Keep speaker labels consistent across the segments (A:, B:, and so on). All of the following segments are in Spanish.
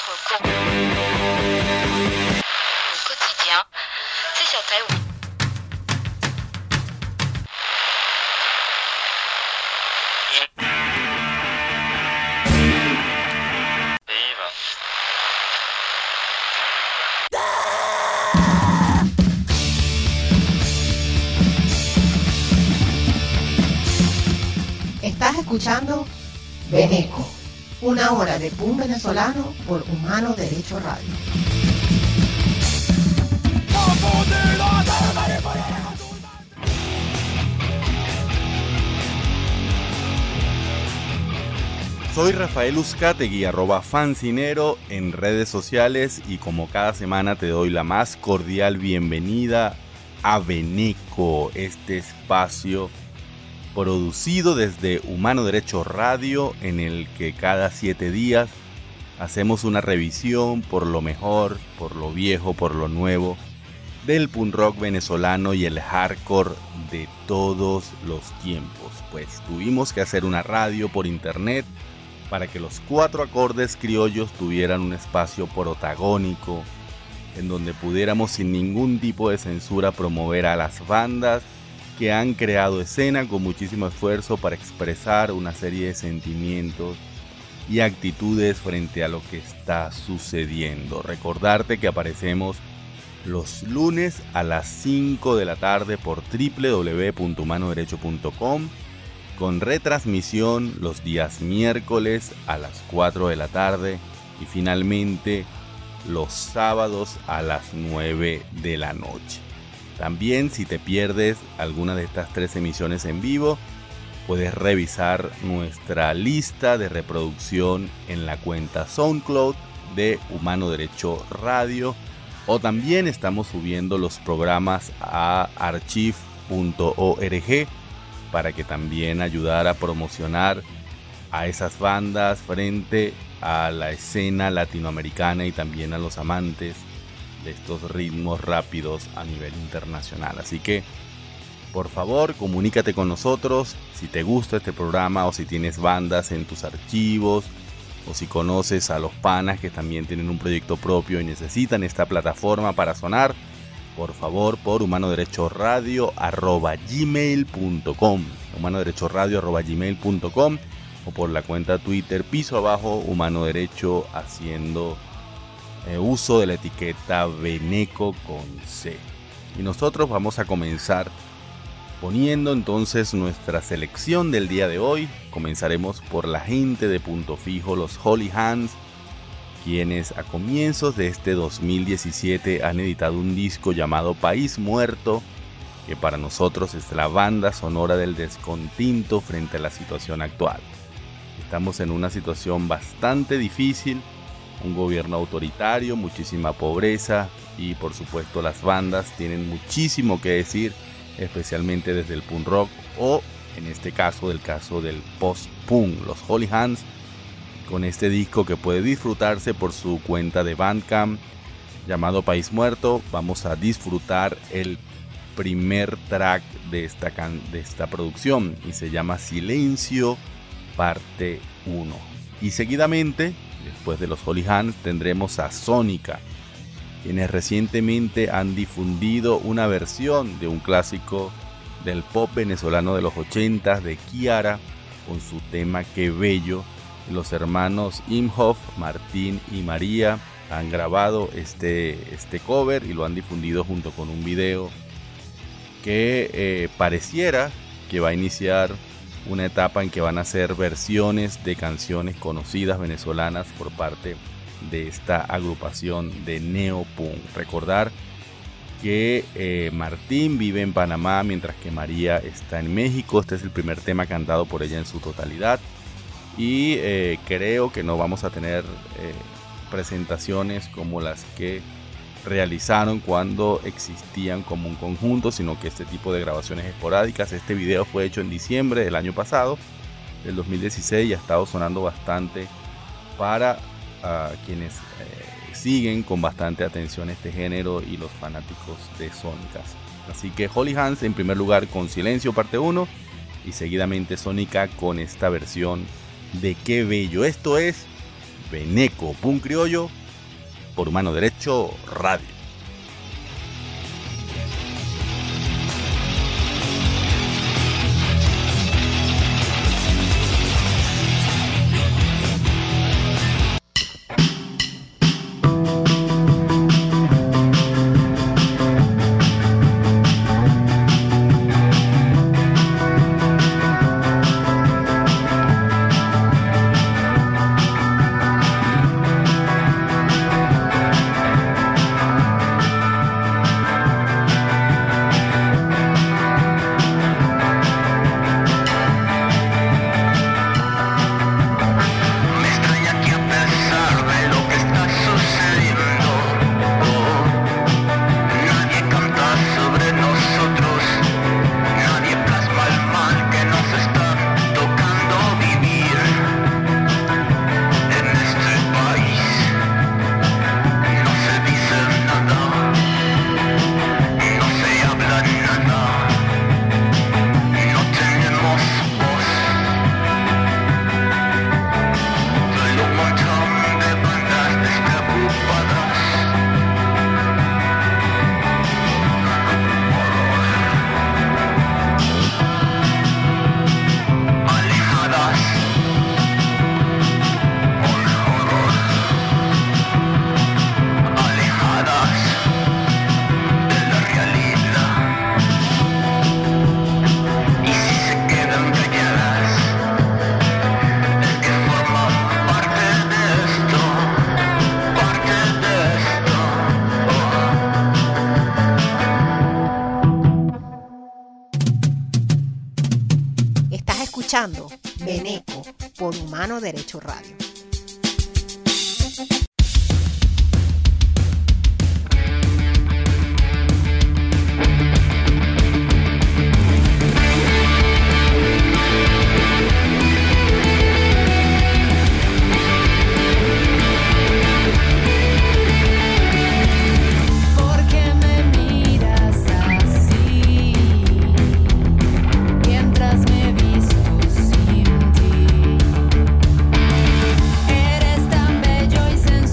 A: cours au quotidien, c'est sur Taïwan.
B: Estás escuchando Veneco, una hora de punk venezolano por Humano Derecho Radio.
C: Soy Rafael Uzcategui, @fancinero en redes sociales, y como cada semana te doy la más cordial bienvenida a Veneco, este espacio producido desde Humano Derecho Radio, en el que cada 7 días hacemos una revisión por lo mejor, por lo viejo, por lo nuevo del punk rock venezolano y el hardcore de todos los tiempos. Pues tuvimos que hacer una radio por internet para que los 4 acordes criollos tuvieran un espacio protagónico en donde pudiéramos sin ningún tipo de censura promover a las bandas que han creado escena con muchísimo esfuerzo para expresar una serie de sentimientos y actitudes frente a lo que está sucediendo. Recordarte que aparecemos los lunes a las 5 de la tarde por www.humanoderecho.com, con retransmisión los días miércoles a las 4 de la tarde y finalmente los sábados a las 9 de la noche. También, si te pierdes alguna de estas 3 emisiones en vivo, puedes revisar nuestra lista de reproducción en la cuenta SoundCloud de Humano Derecho Radio, o también estamos subiendo los programas a archive.org para que también ayudar a promocionar a esas bandas frente a la escena latinoamericana y también a los amantes de estos ritmos rápidos a nivel internacional. Así que, por favor, comunícate con nosotros si te gusta este programa, o si tienes bandas en tus archivos, o si conoces a los panas que también tienen un proyecto propio y necesitan esta plataforma para sonar. Por favor, por humanoderechoradio@gmail.com, humanoderechoradio@gmail.com, o por la cuenta Twitter _Humano Derecho, haciendo uso de la etiqueta Veneco con C. Y nosotros vamos a comenzar poniendo entonces nuestra selección del día de hoy. Comenzaremos por la gente de Punto Fijo, los Holy Hands, quienes a comienzos de este 2017 han editado un disco llamado País Muerto, que para nosotros es la banda sonora del descontinto frente a la situación actual. Estamos en una situación bastante difícil, un gobierno autoritario, muchísima pobreza, y por supuesto las bandas tienen muchísimo que decir, especialmente desde el punk rock, o en este caso del post-punk. Los Holy Hands, con este disco que puede disfrutarse por su cuenta de Bandcamp llamado País Muerto, vamos a disfrutar el primer track de esta producción, y se llama Silencio parte 1. Y seguidamente, después de los Holy Hands, tendremos a Sónica, quienes recientemente han difundido una versión de un clásico del pop venezolano de los 80s de Kiara, con su tema Qué Bello. Los hermanos Imhoff, Martín y María, han grabado este cover y lo han difundido junto con un video que pareciera que va a iniciar una etapa en que van a hacer versiones de canciones conocidas venezolanas por parte de esta agrupación de neopunk. Recordar que Martín vive en Panamá mientras que María está en México. Este es el primer tema cantado por ella en su totalidad, y creo que no vamos a tener presentaciones como las que realizaron cuando existían como un conjunto, sino que este tipo de grabaciones esporádicas. Este video fue hecho en diciembre del año pasado, del 2016, y ha estado sonando bastante para quienes siguen con bastante atención este género y los fanáticos de Sónicas. Así que Holy Hands en primer lugar con Silencio parte 1, y seguidamente Sónica con esta versión de Qué Bello. Esto es Veneco, punk criollo por Humano Derecho Radio.
B: Beneco por Humano Derecho Radio.
D: Eres tan bello y sensual.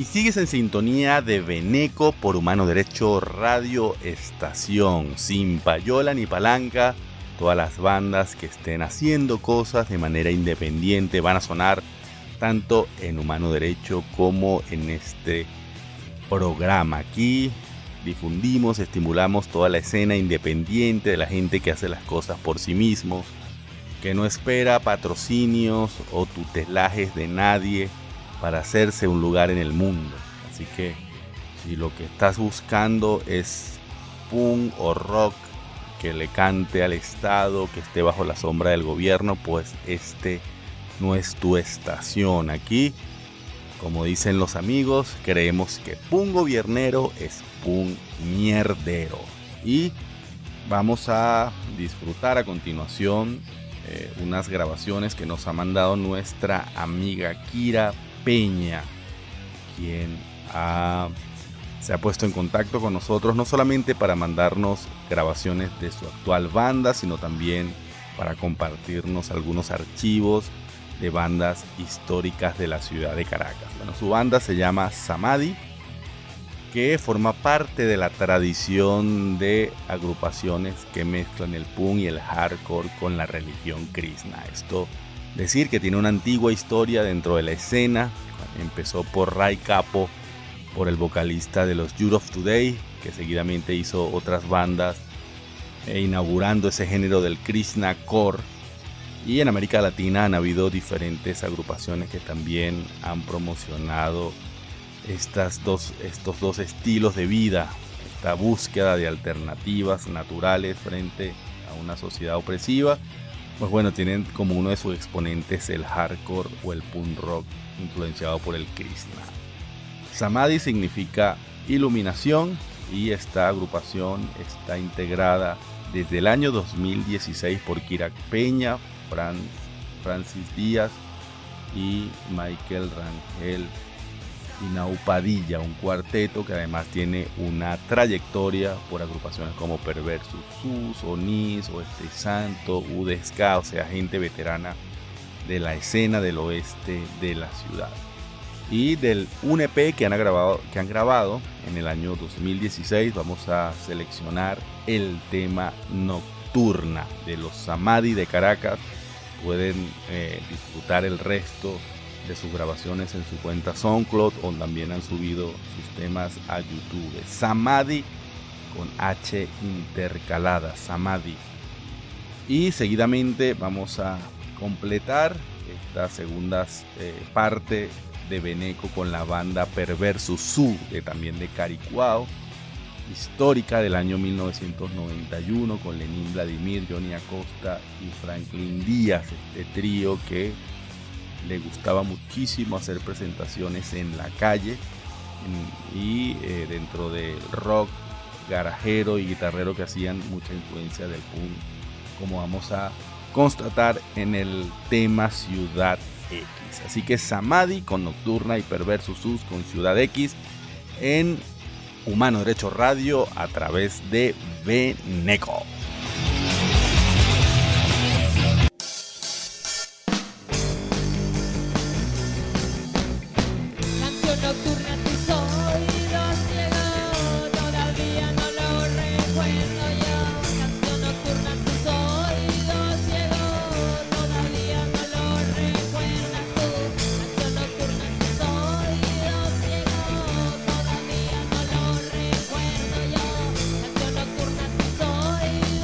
C: sigues en sintonía de Veneco por Humano Derecho Radio Estación. Sin payola ni palanca, todas las bandas que estén haciendo cosas de manera independiente van a sonar tanto en Humano Derecho como en este programa. Aquí difundimos, estimulamos toda la escena independiente de la gente que hace las cosas por sí mismos, que no espera patrocinios o tutelajes de nadie para hacerse un lugar en el mundo. Así que si lo que estás buscando es punk o rock que le cante al Estado, que esté bajo la sombra del gobierno, pues este no es tu estación. Aquí, como dicen los amigos, creemos que punk gobiernero es punk mierdero. Y vamos a disfrutar a continuación unas grabaciones que nos ha mandado nuestra amiga Kira Peña, quien se ha puesto en contacto con nosotros no solamente para mandarnos grabaciones de su actual banda, sino también para compartirnos algunos archivos de bandas históricas de la ciudad de Caracas. Bueno, su banda se llama Samadhi, que forma parte de la tradición de agrupaciones que mezclan el punk y el hardcore con la religión krishna. Esto decir que tiene una antigua historia dentro de la escena. Empezó por Ray Capo, por el vocalista de los Youth of Today, que seguidamente hizo otras bandas inaugurando ese género del krishna core. Y en América Latina han habido diferentes agrupaciones que también han promocionado estos dos estilos de vida, esta búsqueda de alternativas naturales frente a una sociedad opresiva. Pues bueno, tienen como uno de sus exponentes el hardcore o el punk rock influenciado por el krishna. Samadhi significa iluminación y esta agrupación está integrada desde el año 2016 por Kira Peña, Francis Díaz y Michael Rangel y Naupadilla, un cuarteto que además tiene una trayectoria por agrupaciones como Perversus Sus, Onis, Oeste Santo, UDSK, o sea, gente veterana de la escena del oeste de la ciudad. Y del un EP que han grabado en el año 2016, vamos a seleccionar el tema Nocturna de los Samadhi de Caracas. Pueden disfrutar el resto de sus grabaciones en su cuenta SoundCloud, o también han subido sus temas a YouTube. Samadhi con H intercalada, Samadhi. Y seguidamente vamos a completar esta segunda parte de Veneco con la banda Perversus Su, también de Caricuao, histórica del año 1991, con Lenín Vladimir, Johnny Acosta y Franklin Díaz, este trío que le gustaba muchísimo hacer presentaciones en la calle y dentro del rock garajero y guitarrero que hacían mucha influencia del punk, como vamos a constatar en el tema Ciudad X. Así que Samadhi con Nocturna y Perversus Sus con Ciudad X en Humano Derecho Radio a través de Veneco.
D: Soy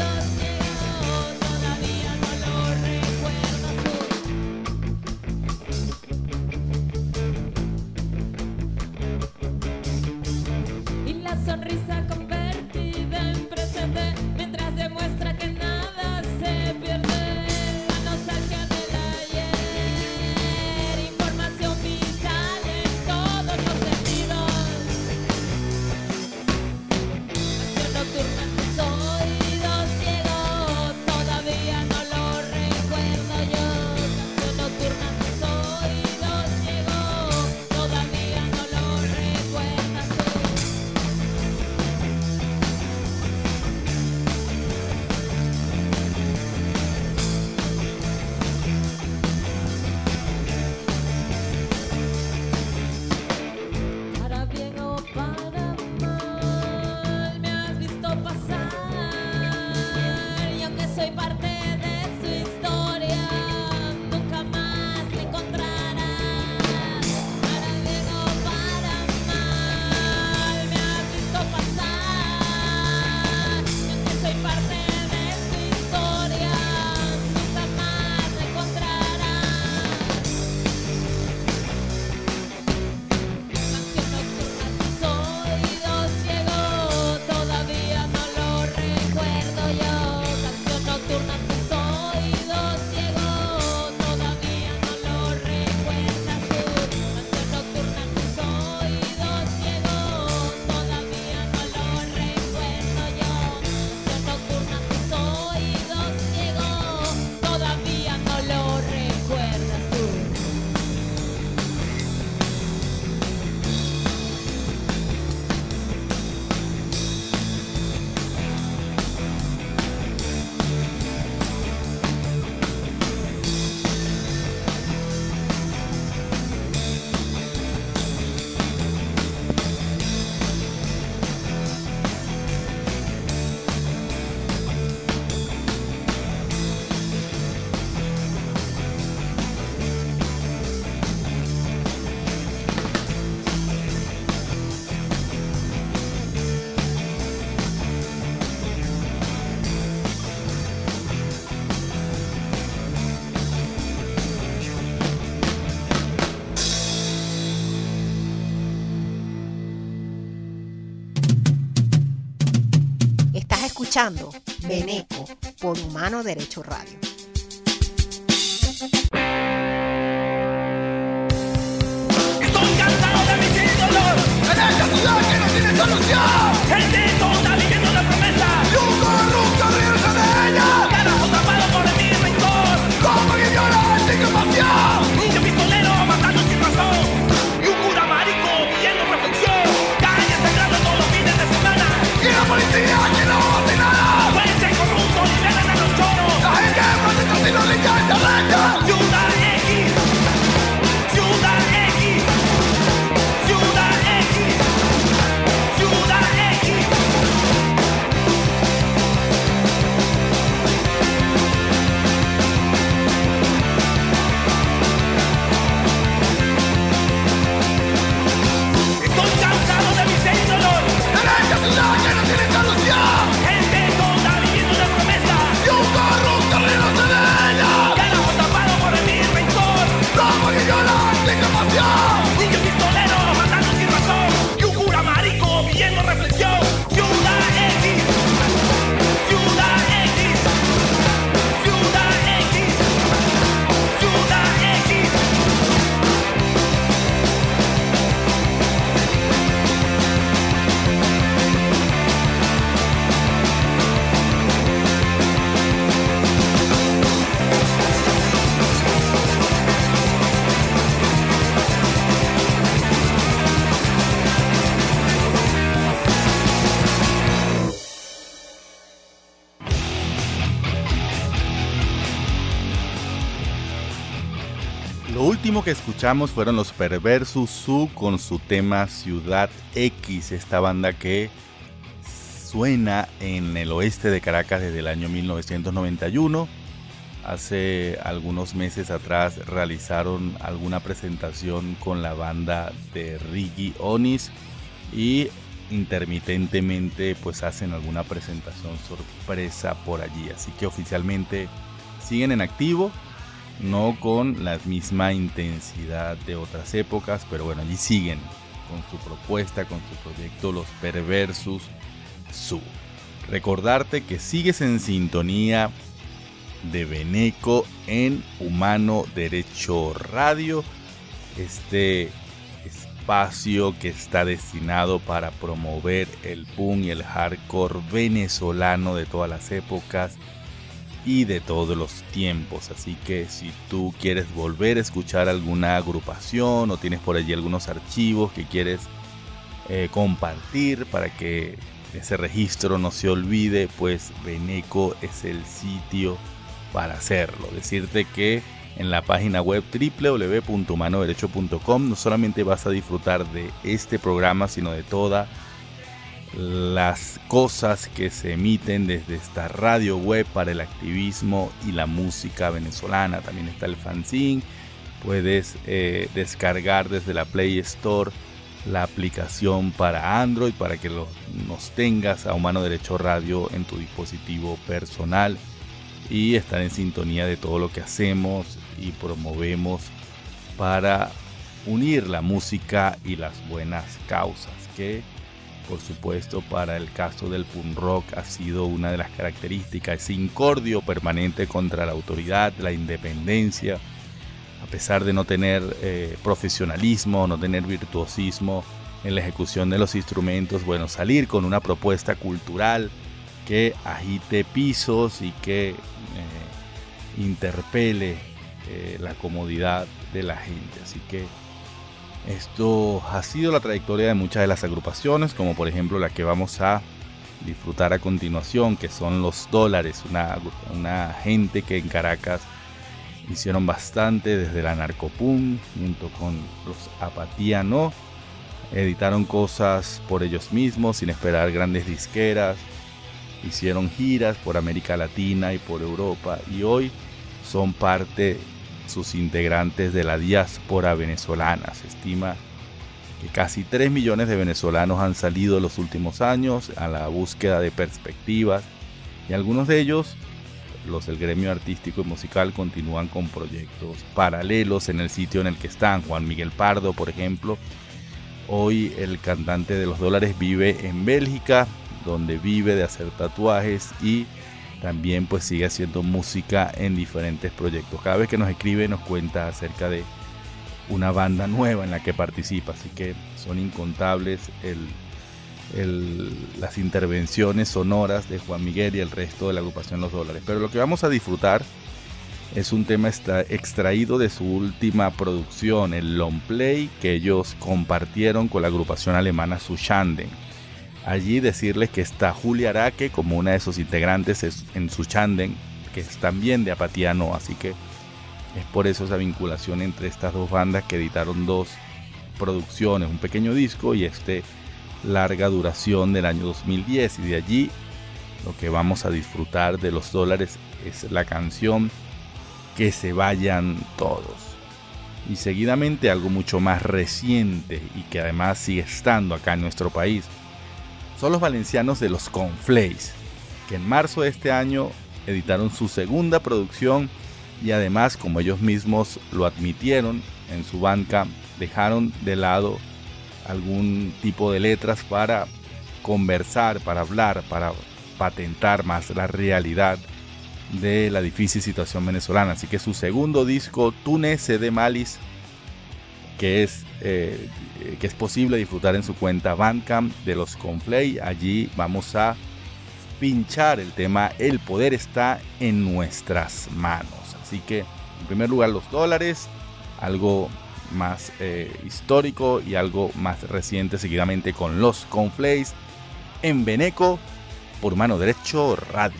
B: escuchando Veneco por Humano Derecho Radio.
D: Estoy cansado de mis ídolos en esta ciudad que no tiene solución. Gente tonta viviendo de promesa y un corrupto riéndose de ella. Carajo tapado por mi rencor, como que viola sin compasión. Niño pistolero matando sin razón y un cura marico pidiendo reflexión. Calles sangrando todos los fines de semana y la policía que no hace nada. Jueces corruptos liberan a los choros. La gente protesta si no le encanta recta. Ciudad X, Ciudad X, Ciudad X, Ciudad X. Estoy cansado de mis ídolos en esta ciudad que no tiene solución. Gente tonta viviendo de promesa y un corrupto riéndose de ella. Carajo tapado por mi rencor, como que viola sin compasión. Niño pistolero matando sin razón y un cura marico pidiendo reflexión. Ciudad X, Ciudad X, Ciudad X, Ciudad X.
C: Lo último que escuchamos fueron los Perversus Zoo con su tema Ciudad X, esta banda que suena en el oeste de Caracas desde el año 1991. Hace algunos meses atrás realizaron alguna presentación con la banda de Ricky Onis y intermitentemente pues hacen alguna presentación sorpresa por allí, así que oficialmente siguen en activo. No con la misma intensidad de otras épocas, pero bueno, allí siguen con su propuesta, con su proyecto Los Perversus Zoo. Recordarte que sigues en sintonía de Veneco en Humano Derecho Radio, este espacio que está destinado para promover el punk y el hardcore venezolano de todas las épocas y de todos los tiempos. Así que si tú quieres volver a escuchar alguna agrupación o tienes por allí algunos archivos que quieres compartir para que ese registro no se olvide, pues Veneco es el sitio para hacerlo. Decirte que en la página web www.humanoderecho.com no solamente vas a disfrutar de este programa, sino de todas las cosas que se emiten desde esta radio web para el activismo y la música venezolana. También está el fanzine. Puedes descargar desde la Play Store la aplicación para Android para que nos tengas a Humano Derecho Radio en tu dispositivo personal y estar en sintonía de todo lo que hacemos y promovemos para unir la música y las buenas causas, que por supuesto para el caso del punk rock ha sido una de las características, ese incordio permanente contra la autoridad, la independencia, a pesar de no tener profesionalismo, no tener virtuosismo en la ejecución de los instrumentos. Bueno, salir con una propuesta cultural que agite pisos y que interpele la comodidad de la gente. Así que esto ha sido la trayectoria de muchas de las agrupaciones, como por ejemplo la que vamos a disfrutar a continuación, que son Los Dólares, una gente que en Caracas hicieron bastante desde la narcopunk, junto con los Apatía No, editaron cosas por ellos mismos sin esperar grandes disqueras, hicieron giras por América Latina y por Europa, y hoy son parte sus integrantes de la diáspora venezolana. Se estima que casi 3 millones de venezolanos han salido en los últimos años a la búsqueda de perspectivas, y algunos de ellos, los del gremio artístico y musical, continúan con proyectos paralelos en el sitio en el que están. Juan Miguel Pardo, por ejemplo, hoy el cantante de Los Dólares, vive en Bélgica, donde vive de hacer tatuajes y también pues sigue haciendo música en diferentes proyectos. Cada vez que nos escribe nos cuenta acerca de una banda nueva en la que participa, así que son incontables las intervenciones sonoras de Juan Miguel y el resto de la agrupación Los Dólares. Pero lo que vamos a disfrutar es un tema extraído de su última producción, el long play que ellos compartieron con la agrupación alemana Suchanden. Allí decirles que está Julia Araque como una de sus integrantes en Suchanden, que es también de Apatiano, así que es por eso esa vinculación entre estas dos bandas que editaron dos producciones, un pequeño disco y larga duración del año 2010. Y de allí lo que vamos a disfrutar de Los Dólares es la canción Que se vayan todos. Y seguidamente algo mucho más reciente y que además sigue estando acá en nuestro país. Son los valencianos de Los Conflays, que en marzo de este año editaron su segunda producción y además, como ellos mismos lo admitieron en su Bandcamp, dejaron de lado algún tipo de letras para conversar, para hablar, para patentar más la realidad de la difícil situación venezolana. Así que su segundo disco, Tune Cede Malis, que es posible disfrutar en su cuenta Bandcamp de Los Conflays. Allí vamos a pinchar el tema El poder está en nuestras manos. Así que en primer lugar Los Dólares, algo más histórico y algo más reciente seguidamente con Los Conflays en Beneco por Mano Derecho Radio.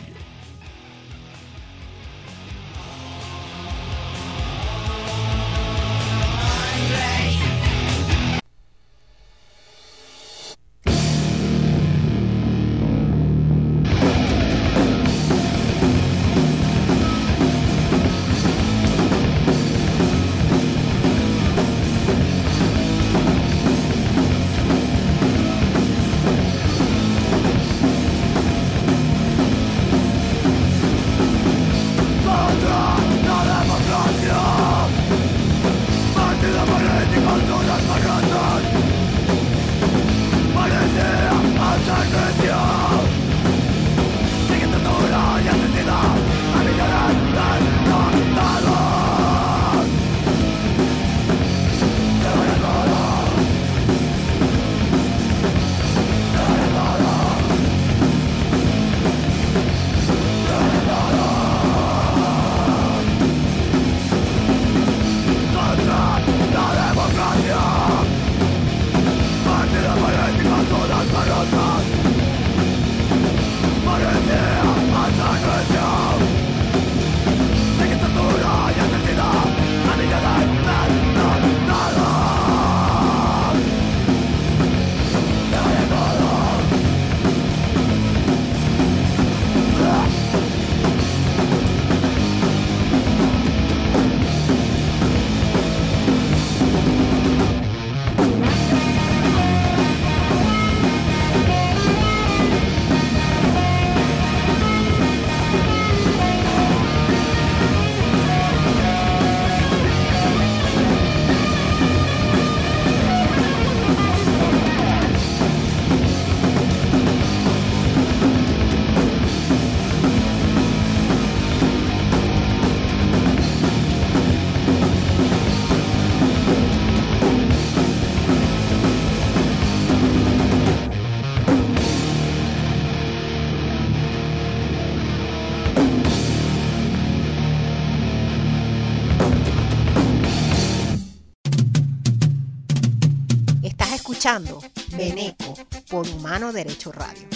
B: Beneco por Humano Derecho Radio.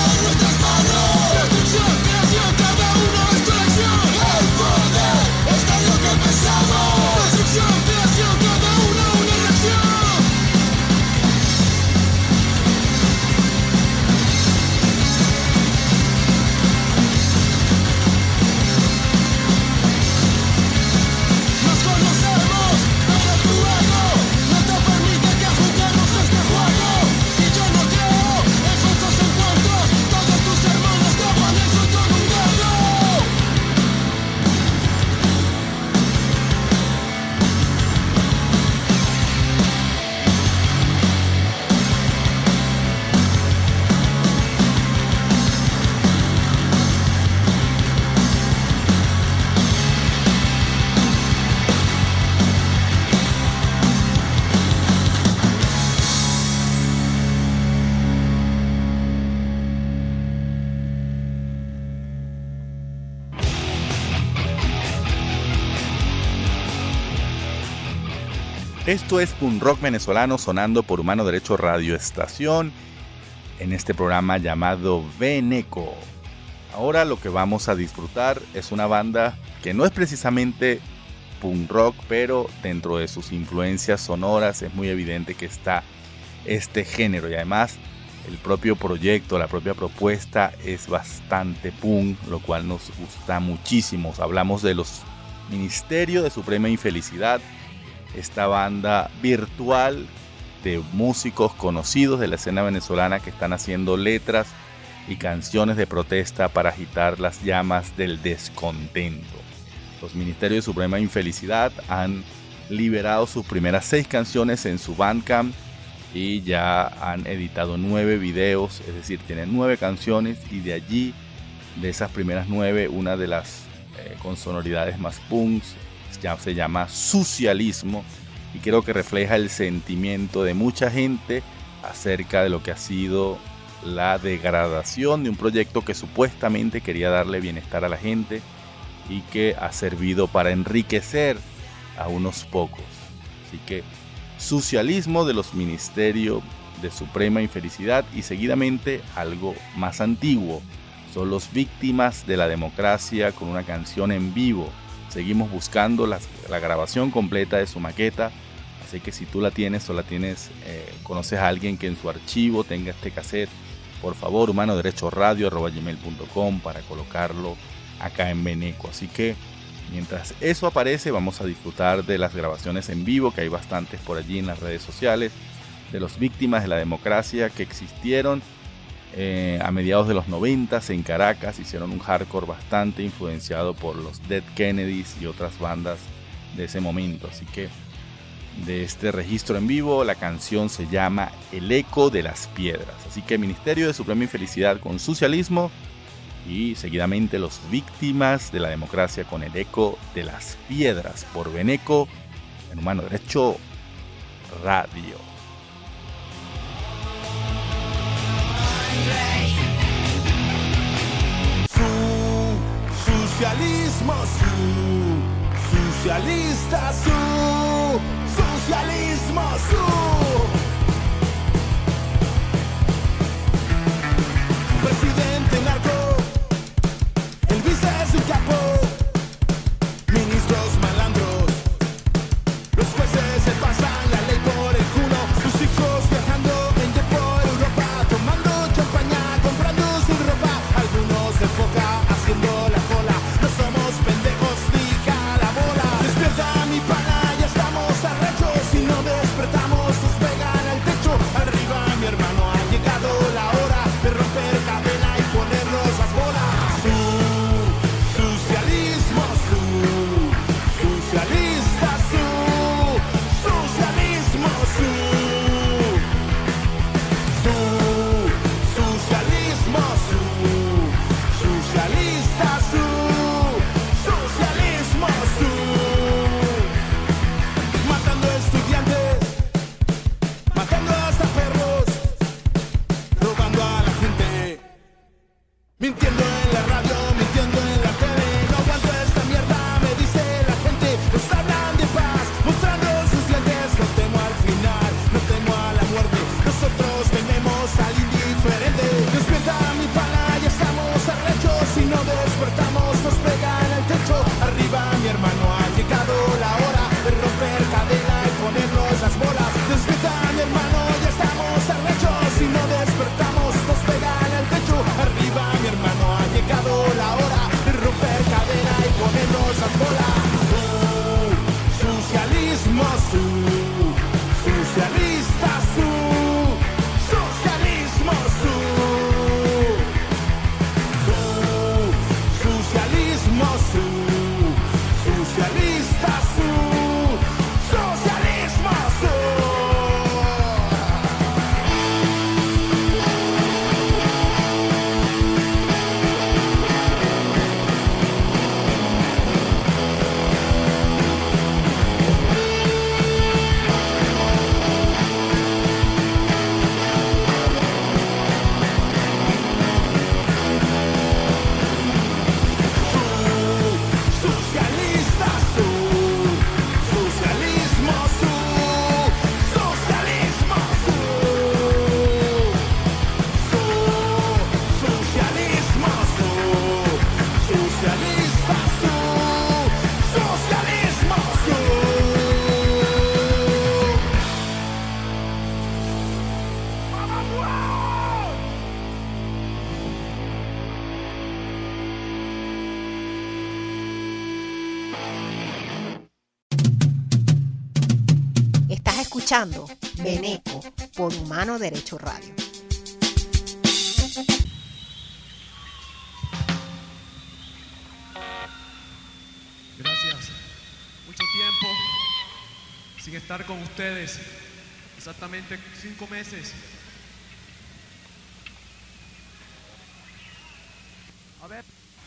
E: Cada uno es tu elección. El poder está
C: Esto es un rock venezolano sonando por Humano Derecho Radio Estación en este programa llamado Veneco. Ahora lo que vamos a disfrutar es una banda que no es precisamente punk rock, pero dentro de sus influencias sonoras es muy evidente que está este género, y además el propio proyecto, la propia propuesta es bastante punk, lo cual nos gusta muchísimo. Hablamos de los Ministerio de Suprema Infelicidad, esta banda virtual de músicos conocidos de la escena venezolana que están haciendo letras y canciones de protesta para agitar las llamas del descontento. Los Ministerios de Suprema Infelicidad han liberado sus primeras 6 canciones en su Bandcamp y ya han editado 9 videos, es decir, tienen 9 canciones, y de allí, de esas primeras 9, una de las con sonoridades más punks ya se llama Socialismo, y creo que refleja el sentimiento de mucha gente acerca de lo que ha sido la degradación de un proyecto que supuestamente quería darle bienestar a la gente y que ha servido para enriquecer a unos pocos. Así que Socialismo de los Ministerios de Suprema Infelicidad, y seguidamente algo más antiguo, son los Víctimas de la Democracia con una canción en vivo. Seguimos buscando la grabación completa de su maqueta, así que si tú la tienes o la tienes, conoces a alguien que en su archivo tenga este cassette, por favor, humanoderechoradio@gmail.com para colocarlo acá en Veneco. Así que mientras eso aparece, vamos a disfrutar de las grabaciones en vivo, que hay bastantes por allí en las redes sociales, de los Víctimas de la Democracia que existieron a mediados de los 90 en Caracas. Hicieron un hardcore bastante influenciado por los Dead Kennedys y otras bandas de ese momento. Así que de este registro en vivo, la canción se llama El Eco de las Piedras. Así que Ministerio de Suprema Infelicidad con Socialismo, y seguidamente los Víctimas de la Democracia con El Eco de las Piedras por Veneco en Humano Derecho Radio.
D: Socialismo, socialista, socialismo, presidente narco, el vice es un capo, ministros malandros, los jueces se pasan la ley por el culo, sus hijos viajando por Europa, tomando champaña, comprando sin ropa, algunos de foca haciendo la cola, no somos pendejos ni calabola, despierta mi pana, ya estamos arrechos y no despertamos tus
B: escuchando Veneco por Humano Derecho Radio.
E: Gracias. Mucho tiempo sin estar con ustedes. Exactamente 5 meses. A ver.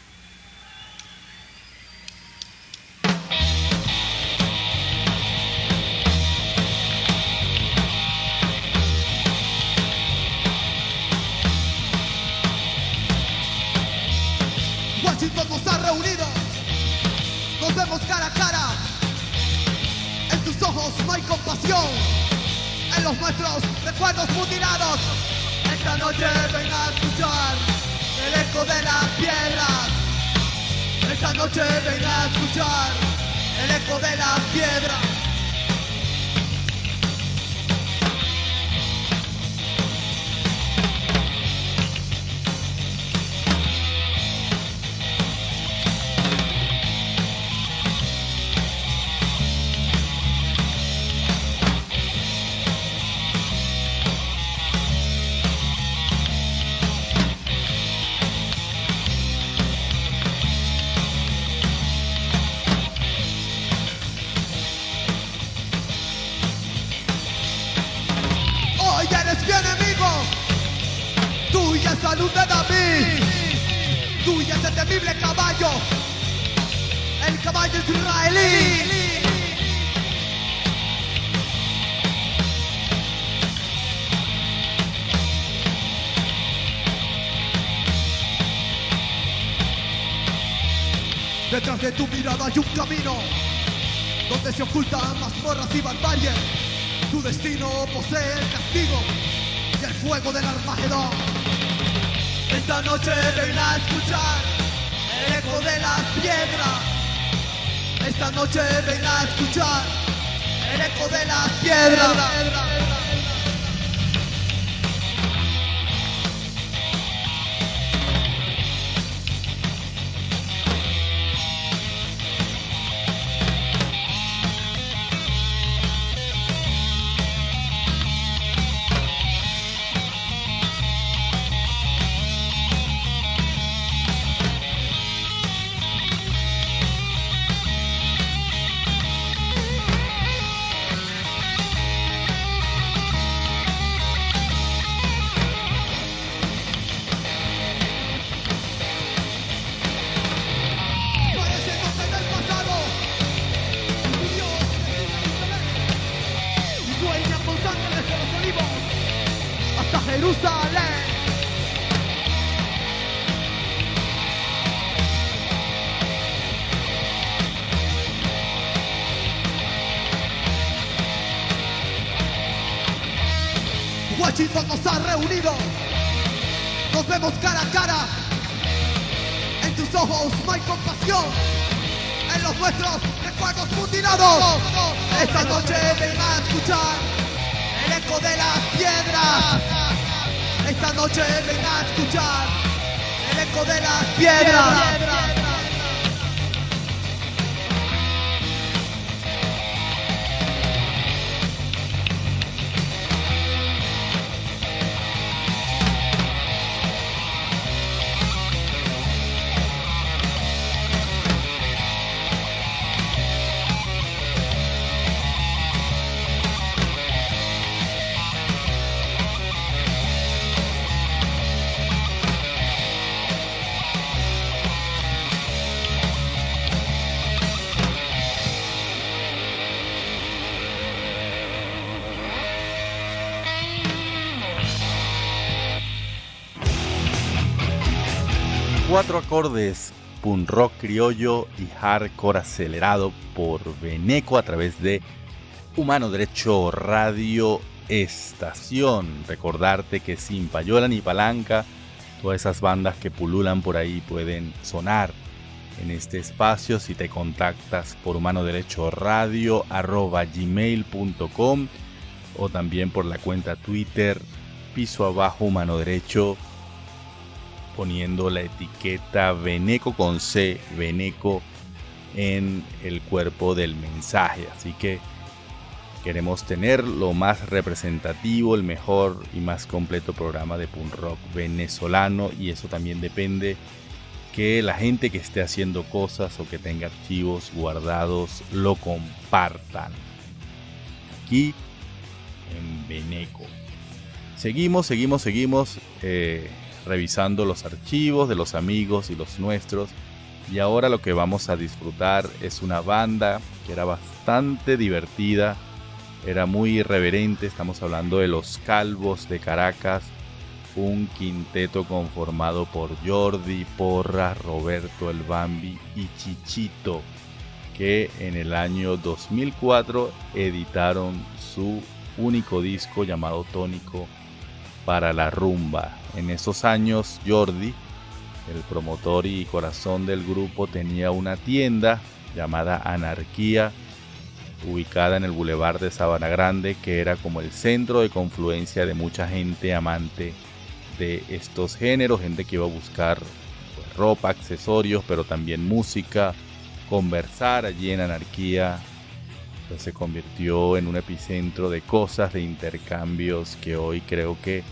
F: Washington nos ha reunido, nos vemos cara a cara. En tus ojos no hay compasión, en los nuestros recuerdos mutilados. Esta noche ven a escuchar el eco de las piedras. Esta noche ven a escuchar el eco de las piedras. Tuya de David, tuya es el temible caballo, el caballo israelí. Detrás de tu mirada hay un camino donde se ocultan mazmorras y barbarie. Tu destino posee el castigo y el fuego del Armagedón. Esta noche ven a escuchar el eco de las piedras. Esta noche ven a escuchar el eco de las piedras. Washington nos ha reunido, nos vemos cara a cara. En tus ojos no hay compasión, en los nuestros recuerdos mutilados. Esta noche ven a escuchar el eco de las piedras. Esta noche ven a escuchar el eco de las piedras.
C: Cuatro acordes, punk rock criollo y hardcore acelerado por Veneco a través de Humano Derecho Radio Estación. Recordarte que sin payola ni palanca, todas esas bandas que pululan por ahí pueden sonar en este espacio si te contactas por humanoderechoradio@gmail.com o también por la cuenta Twitter _Humano Derecho, poniendo la etiqueta Veneco con C, Veneco en el cuerpo del mensaje. Así que Queremos tener lo más representativo, el mejor y más completo programa de punk rock venezolano, y eso también depende que la gente que esté haciendo cosas o que tenga archivos guardados lo compartan aquí en Veneco. Seguimos revisando los archivos de los amigos y los nuestros, y ahora lo que vamos a disfrutar es una banda que era bastante divertida, era muy irreverente. Estamos hablando de Los Calvos de Caracas, un quinteto conformado por Jordi, Porras, Roberto el Bambi y Chichito, que en el año 2004 editaron su único disco llamado Tónico para la Rumba. En esos años Jordi, el promotor y corazón del grupo, tenía una tienda llamada Anarquía, ubicada en el Boulevard de Sabana Grande, que era como el centro de confluencia de mucha gente amante de estos géneros, gente que iba a buscar pues, ropa, accesorios, pero también música, conversar allí en Anarquía. Pues se convirtió en un epicentro de cosas, de intercambios que hoy creo que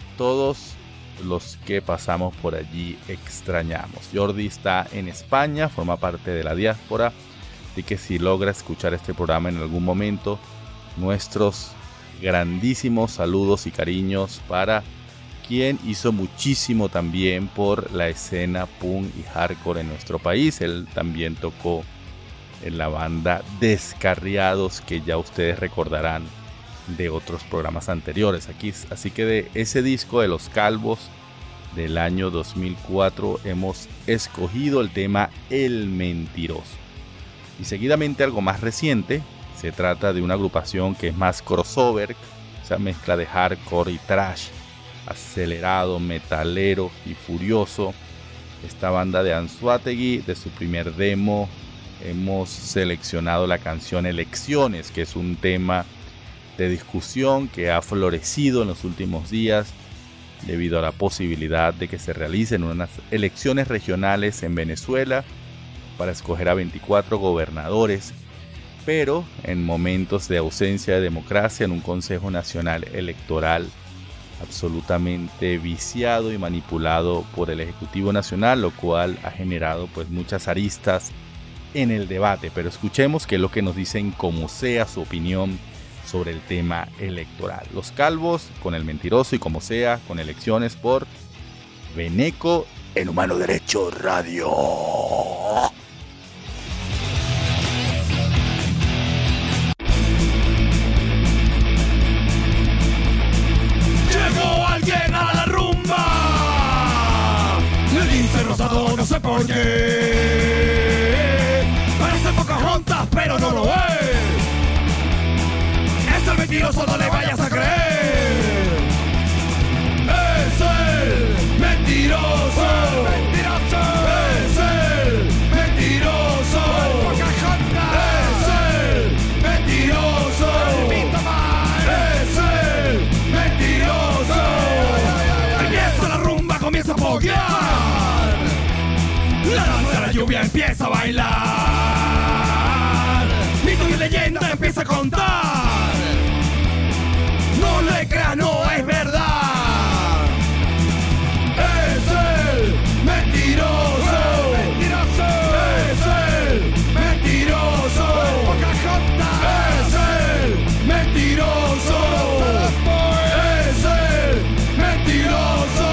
C: todos los que pasamos por allí extrañamos. Jordi está en España, forma parte de la diáspora, así que si logra escuchar este programa en algún momento, nuestros grandísimos saludos y cariños para quien hizo muchísimo también por la escena punk y hardcore en nuestro país. Él también tocó en la banda Descarriados, que ya ustedes recordarán de otros programas anteriores aquí. Así que de ese disco de Los Calvos del año 2004 hemos escogido el tema El Mentiroso. Y seguidamente algo más reciente. Se trata de una agrupación que es más crossover, esa mezcla de hardcore y thrash, acelerado, metalero y furioso. Esta banda de Anzoátegui, de su primer demo hemos seleccionado la canción Elecciones, que es un tema de discusión que ha florecido en los últimos días debido a la posibilidad de que se realicen unas elecciones regionales en Venezuela para escoger a 24 gobernadores, pero en momentos de ausencia de democracia, en un Consejo Nacional Electoral absolutamente viciado y manipulado por el Ejecutivo Nacional, lo cual ha generado pues muchas aristas en el debate. Pero escuchemos qué es lo que nos dicen, como sea su opinión sobre el tema electoral. Los Calvos con El Mentiroso y como sea con Elecciones por Veneco en Humano Derecho Radio.
D: Llegó alguien a la rumba, le dice rosado, no sé por qué. Parece Pocahontas, pero no lo es. Es el mentiroso, no le vayas a creer. Es el mentiroso. Es el mentiroso. Es el mentiroso. Es el mentiroso. Empieza la rumba, comienza a foguear. La danza de la lluvia empieza a bailar. Mitos y leyendas empieza a contar. No le creas, no es verdad. Es el mentiroso. Es el mentiroso. Es el mentiroso. Es el mentiroso.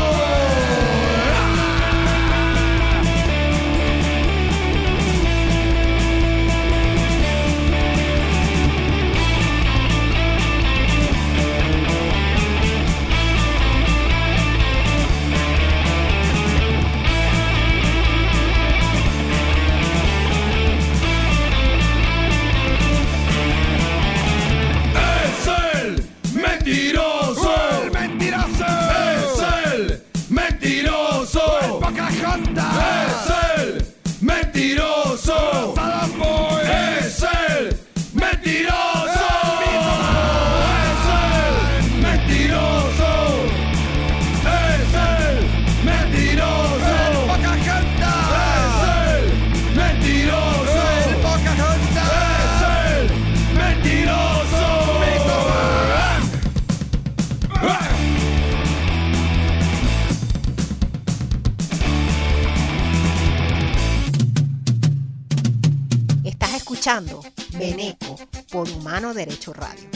B: escuchando Veneco por Humano Derecho Radio.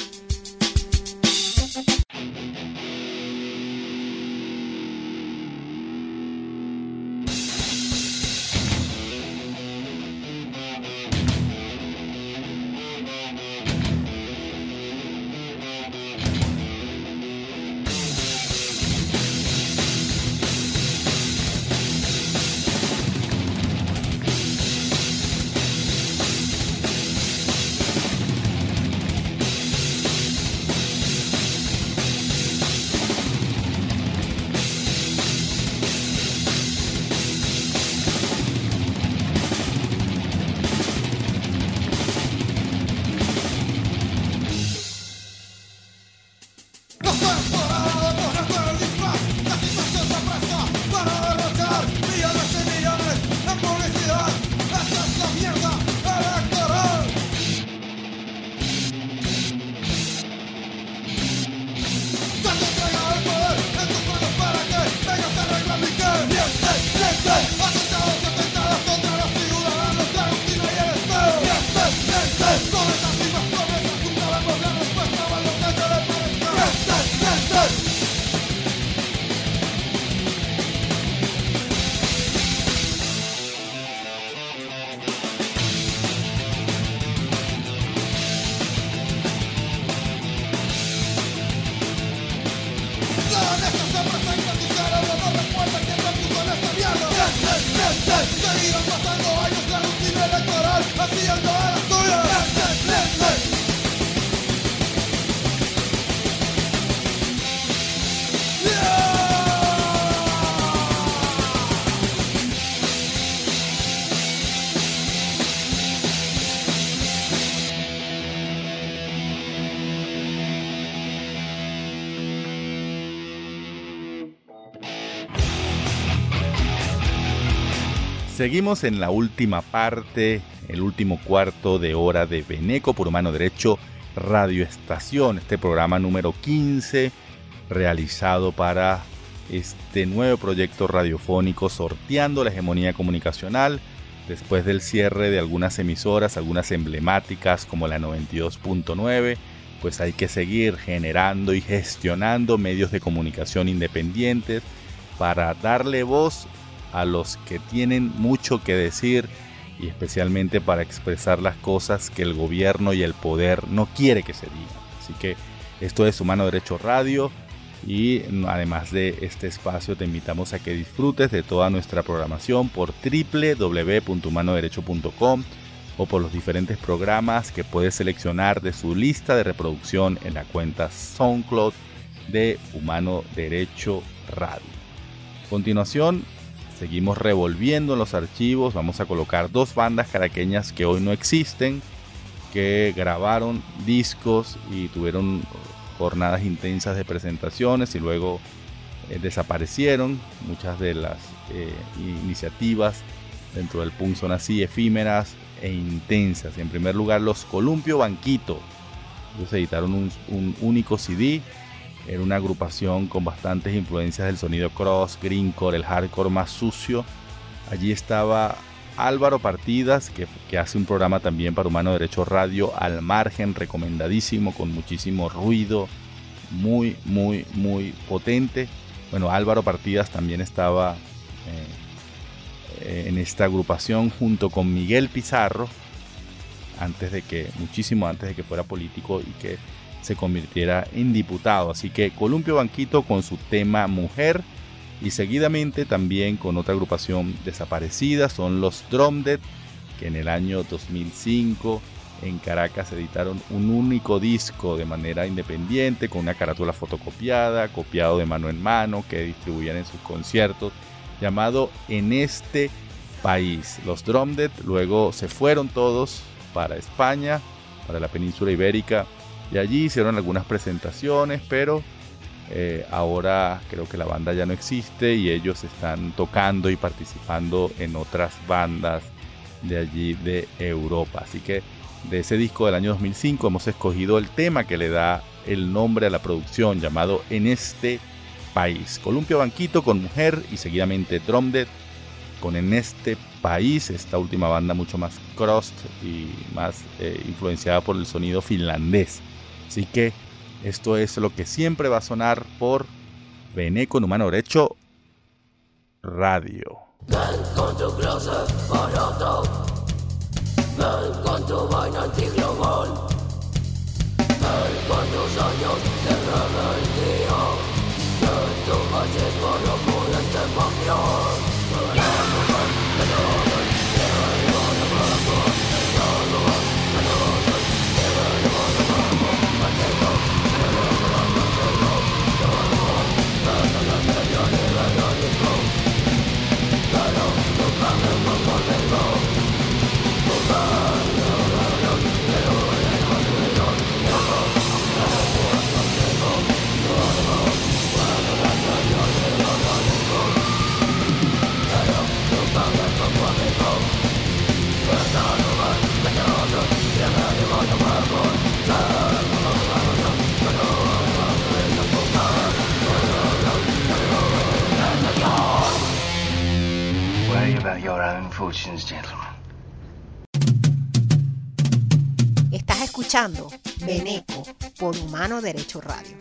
F: Seguirán pasando años, la rutina electoral hacía todas las tuyas.
C: Seguimos en la última parte, el último cuarto de hora de Veneco por Humano Derecho Radio Estación, este programa número 15 realizado para este nuevo proyecto radiofónico sorteando la hegemonía comunicacional después del cierre de algunas emisoras, algunas emblemáticas como la 92.9, pues hay que seguir generando y gestionando medios de comunicación independientes para darle voz a los que tienen mucho que decir y especialmente para expresar las cosas que el gobierno y el poder no quiere que se digan. Así que esto es Humano Derecho Radio y además de este espacio te invitamos a que disfrutes de toda nuestra programación por www.humanoderecho.com o por los diferentes programas que puedes seleccionar de su lista de reproducción en la cuenta SoundCloud de Humano Derecho Radio. A continuación, seguimos revolviendo en los archivos. Vamos a colocar dos bandas caraqueñas que hoy no existen, que grabaron discos y tuvieron jornadas intensas de presentaciones y luego desaparecieron. Muchas de las iniciativas dentro del punk son así, efímeras e intensas. En primer lugar, los Columpio Banquito. Ellos editaron un único CD. Era una agrupación con bastantes influencias del sonido cross, greencore, el hardcore más sucio. Allí estaba Álvaro Partidas, que hace un programa también para Humano Derecho Radio, Al Margen, recomendadísimo, con muchísimo ruido, muy, muy, muy potente. Bueno, Álvaro Partidas también estaba en esta agrupación junto con Miguel Pizarro, muchísimo antes de que fuera político y que se convirtiera en diputado. Así que Columpio Banquito con su tema Mujer, y seguidamente también con otra agrupación desaparecida, son los Drum Dead, que en el año 2005 en Caracas editaron un único disco de manera independiente con una carátula fotocopiada, copiado de mano en mano, que distribuían en sus conciertos, llamado En Este País. Los Drum Dead luego se fueron todos para España, para la península ibérica, y allí hicieron algunas presentaciones, pero ahora creo que la banda ya no existe y ellos están tocando y participando en otras bandas de allí de Europa. Así que de ese disco del año 2005 hemos escogido el tema que le da el nombre a la producción, llamado En Este País. Columpio Banquito con Mujer y seguidamente Drum Dead con En este país, esta última banda mucho más crust y más influenciada por el sonido finlandés. Así que esto es lo que siempre va a sonar por Veneco en Humano Derecho Radio.
G: Ven con tu closet barato, ven con tu vaina antiglobal, ven con tus años de rebeldía, ven tu machismo no pudiente cambiar.
B: Estás escuchando Veneco por Humano Derecho Radio.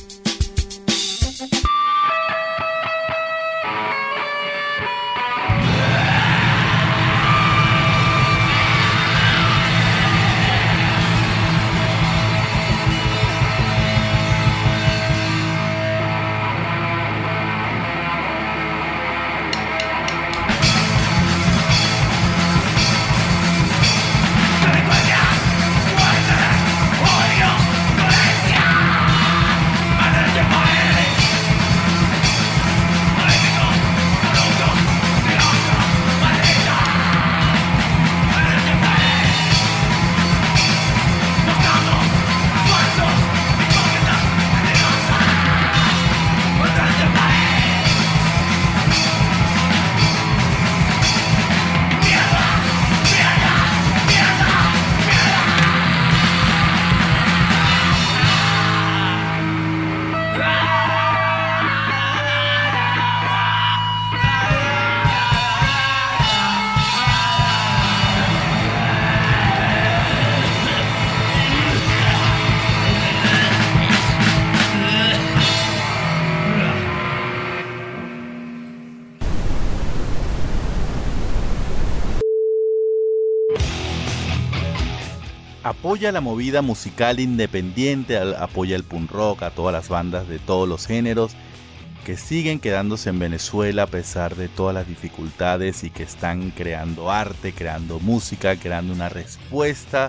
C: Apoya la movida musical independiente, apoya el punk rock, a todas las bandas de todos los géneros que siguen quedándose en Venezuela a pesar de todas las dificultades y que están creando arte, creando música, creando una respuesta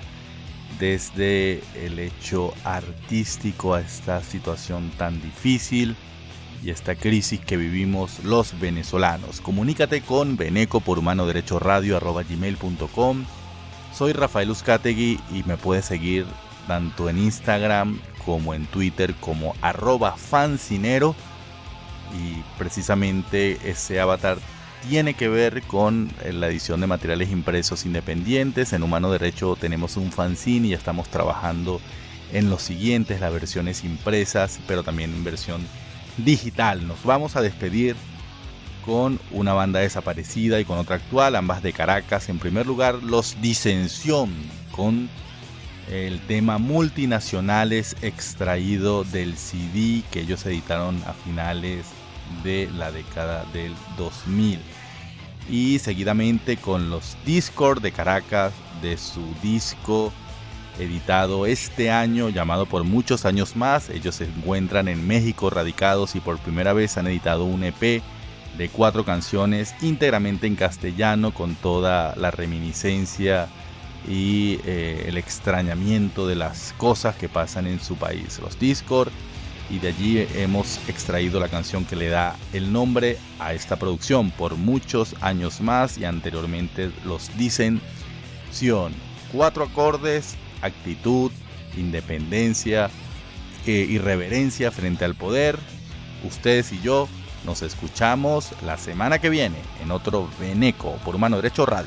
C: desde el hecho artístico a esta situación tan difícil y esta crisis que vivimos los venezolanos. Comunícate con Veneco por humanoderechoradio@gmail.com. Soy Rafael Uzcategui y me puedes seguir tanto en Instagram como en Twitter como @fancinero, y precisamente ese avatar tiene que ver con la edición de materiales impresos independientes. En Humano Derecho tenemos un fanzine y estamos trabajando en los siguientes, las versiones impresas, pero también en versión digital. Nos vamos a despedir con una banda desaparecida y con otra actual, ambas de Caracas. En primer lugar, Los Disensión, con el tema Multinacionales, extraído del CD que ellos editaron a finales de la década del 2000. Y seguidamente con Los Discord de Caracas, de su disco editado este año llamado Por Muchos Años Más. Ellos se encuentran en México radicados y por primera vez han editado un EP de 4 canciones íntegramente en castellano, con toda la reminiscencia y el extrañamiento de las cosas que pasan en su país, Los Discord, y de allí hemos extraído la canción que le da el nombre a esta producción, Por Muchos Años Más, y anteriormente Los Disensión. 4 acordes: actitud, independencia, irreverencia frente al poder. Ustedes y yo nos escuchamos la semana que viene en otro Veneco por Humano Derecho Radio.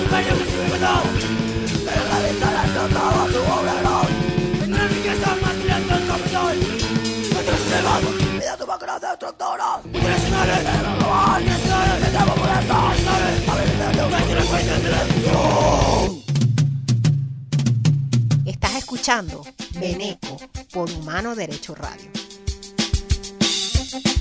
G: sueño que se me da. Pero realizarán toda su obra. Tendré riqueza más brillante el capital. Nuestro sistema, vida tu macro destructora. Internacionales, global, nacionales, de tiempo por eso. A ver, que se encuentren de la destrucción.
B: Estás escuchando Veneco por Humano Derecho Radio.